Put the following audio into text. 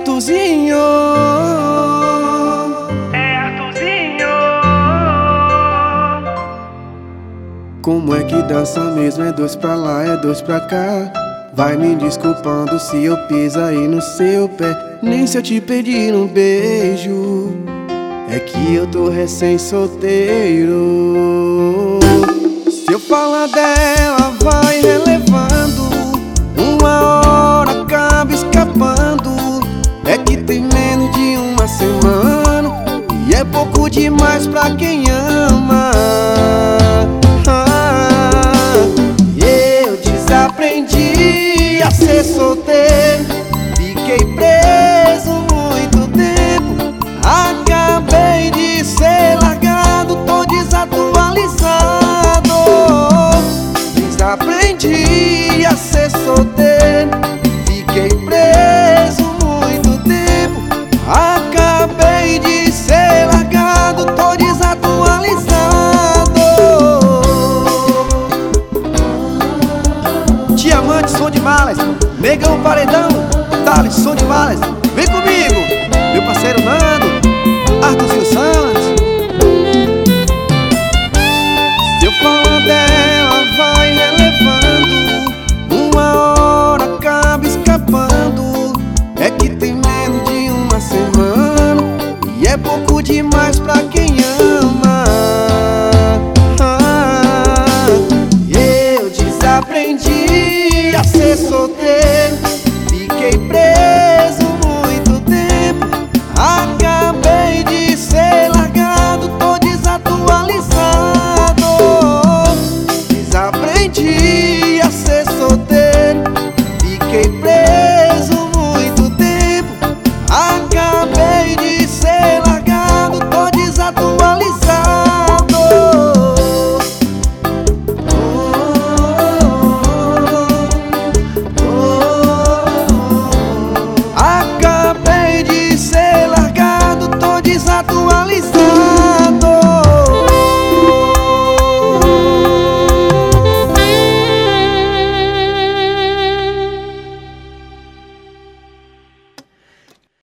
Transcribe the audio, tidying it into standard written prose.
Arthurzinho. É Arthurzinho. Como é que dança mesmo? É dois pra lá, é dois pra cá. Vai me desculpando se eu piso aí no seu pé. Nem se eu te pedir um beijo. É que eu tô recém-solteiro. Se eu falar dela, vai relevando. Uma hora acaba escapando. É que tem menos de uma semana e é pouco demais pra quem ama. Eu desaprendi a ser solteiro. Fiquei preso muito tempo. Acabei de ser largado, tô desatualizado. Desaprendi a ser solteiro. Fiquei preso muito tempo. Acabei de ser largado, tô desatualizado. Diamante, som de malas. Negão, paredão. Thales, som de malas. Vem comigo, meu parceiro Nando, Arthurzinho Santos. Se eu falar dela, vai relevando. Uma hora acaba escapando. É que tem menos de uma semana e é pouco demais pra quem ama. Eu desaprendi a ser solteiro. Fiquei preso muito tempo. Acabei de ser largado, tô desatualizado. Desaprendi